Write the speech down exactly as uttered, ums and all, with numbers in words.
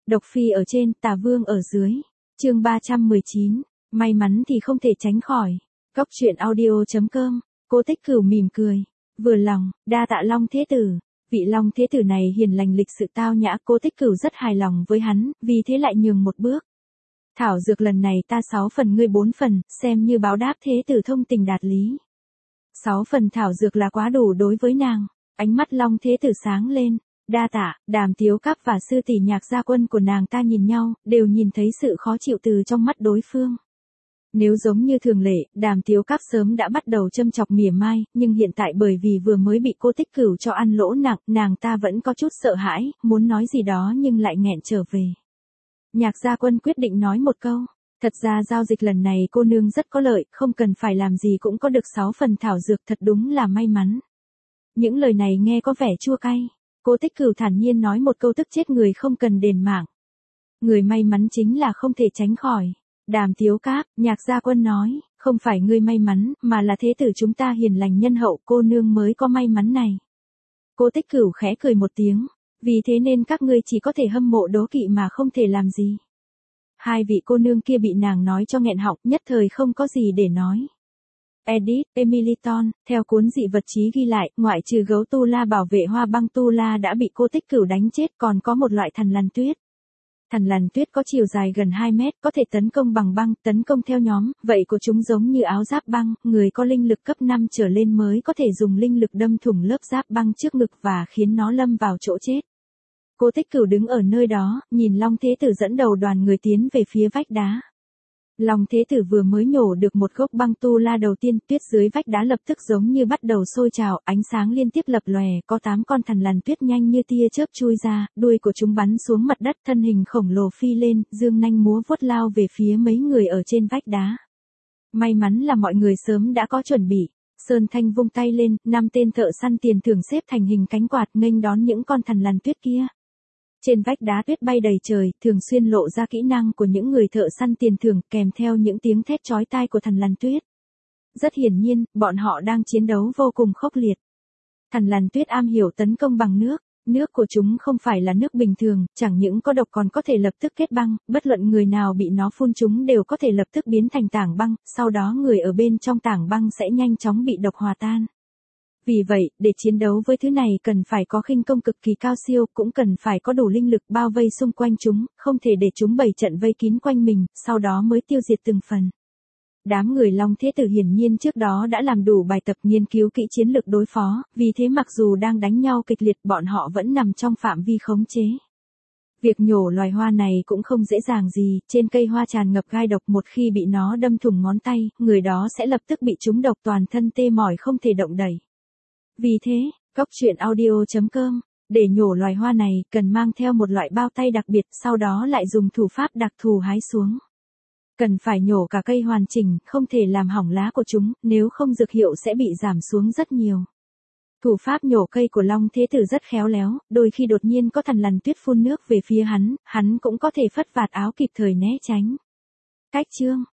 Độc phi ở trên, tà vương ở dưới. Chương ba trăm mười chín, may mắn thì không thể tránh khỏi. Cốc truyện audio chấm com. Cố Tích Cửu mỉm cười, vừa lòng, đa tạ Long Thế Tử. Vị Long Thế Tử này hiền lành lịch sự tao nhã, Cố Tích Cửu rất hài lòng với hắn, vì thế lại nhường một bước. Thảo dược lần này ta sáu phần ngươi bốn phần, xem như báo đáp Thế Tử thông tình đạt lý. Sáu phần thảo dược là quá đủ đối với nàng. Ánh mắt Long Thế Tử sáng lên. Đa tạ. Đàm Tiếu Các và sư tỷ Nhạc Gia Quân của nàng ta nhìn nhau, đều nhìn thấy sự khó chịu từ trong mắt đối phương. Nếu giống như thường lệ, Đàm Tiếu Các sớm đã bắt đầu châm chọc mỉa mai, nhưng hiện tại bởi vì vừa mới bị Cố Tích Cửu cho ăn lỗ nặng, nàng ta vẫn có chút sợ hãi, muốn nói gì đó nhưng lại nghẹn trở về. Nhạc Gia Quân quyết định nói một câu. Thật ra giao dịch lần này cô nương rất có lợi, không cần phải làm gì cũng có được sáu phần thảo dược, thật đúng là may mắn. Những lời này nghe có vẻ chua cay. Cố Tích Cửu thản nhiên nói một câu tức chết người không cần đền mạng. Người may mắn chính là không thể tránh khỏi. Đàm Tiếu Các, Nhạc Gia Quân nói, không phải ngươi may mắn, mà là Thế Tử chúng ta hiền lành nhân hậu, cô nương mới có may mắn này. Cố Tích Cửu khẽ cười một tiếng, vì thế nên các ngươi chỉ có thể hâm mộ đố kỵ mà không thể làm gì. Hai vị cô nương kia bị nàng nói cho nghẹn họng, nhất thời không có gì để nói. Edith, Emiliton, theo cuốn dị vật chí ghi lại, ngoại trừ gấu tu la bảo vệ hoa băng tu la đã bị Cố Tích Cửu đánh chết, còn có một loại thần lằn tuyết. Thần lằn tuyết có chiều dài gần hai mét, có thể tấn công bằng băng, tấn công theo nhóm, vậy của chúng giống như áo giáp băng, người có linh lực cấp năm trở lên mới có thể dùng linh lực đâm thủng lớp giáp băng trước ngực và khiến nó lâm vào chỗ chết. Cố Tích Cửu đứng ở nơi đó, nhìn Long Thế Tử dẫn đầu đoàn người tiến về phía vách đá. Long Thế Tử vừa mới nhổ được một gốc băng tu la đầu tiên, tuyết dưới vách đá lập tức giống như bắt đầu sôi trào, ánh sáng liên tiếp lập lòe, có tám con thần lằn tuyết nhanh như tia chớp chui ra, đuôi của chúng bắn xuống mặt đất, thân hình khổng lồ phi lên, dương nanh múa vuốt lao về phía mấy người ở trên vách đá. May mắn là mọi người sớm đã có chuẩn bị. Sơn Thanh vung tay lên, năm tên thợ săn tiền thưởng xếp thành hình cánh quạt nghênh đón những con thần lằn tuyết kia. Trên vách đá tuyết bay đầy trời, thường xuyên lộ ra kỹ năng của những người thợ săn tiền thưởng, kèm theo những tiếng thét chói tai của thần lằn tuyết. Rất hiển nhiên, bọn họ đang chiến đấu vô cùng khốc liệt. Thần lằn tuyết am hiểu tấn công bằng nước, nước của chúng không phải là nước bình thường, chẳng những có độc còn có thể lập tức kết băng, bất luận người nào bị nó phun chúng đều có thể lập tức biến thành tảng băng, sau đó người ở bên trong tảng băng sẽ nhanh chóng bị độc hòa tan. Vì vậy, để chiến đấu với thứ này cần phải có khinh công cực kỳ cao siêu, cũng cần phải có đủ linh lực bao vây xung quanh chúng, không thể để chúng bày trận vây kín quanh mình, sau đó mới tiêu diệt từng phần. Đám người Long Thế Tử hiển nhiên trước đó đã làm đủ bài tập nghiên cứu kỹ chiến lược đối phó, vì thế mặc dù đang đánh nhau kịch liệt bọn họ vẫn nằm trong phạm vi khống chế. Việc nhổ loài hoa này cũng không dễ dàng gì, trên cây hoa tràn ngập gai độc, một khi bị nó đâm thủng ngón tay, người đó sẽ lập tức bị trúng độc, toàn thân tê mỏi không thể động đậy. Vì thế, cốc truyện audio chấm com, để nhổ loài hoa này, cần mang theo một loại bao tay đặc biệt, sau đó lại dùng thủ pháp đặc thù hái xuống. Cần phải nhổ cả cây hoàn chỉnh, không thể làm hỏng lá của chúng, nếu không dược hiệu sẽ bị giảm xuống rất nhiều. Thủ pháp nhổ cây của Long Thế Tử rất khéo léo, đôi khi đột nhiên có thần lằn tuyết phun nước về phía hắn, hắn cũng có thể phất vạt áo kịp thời né tránh. Cách chương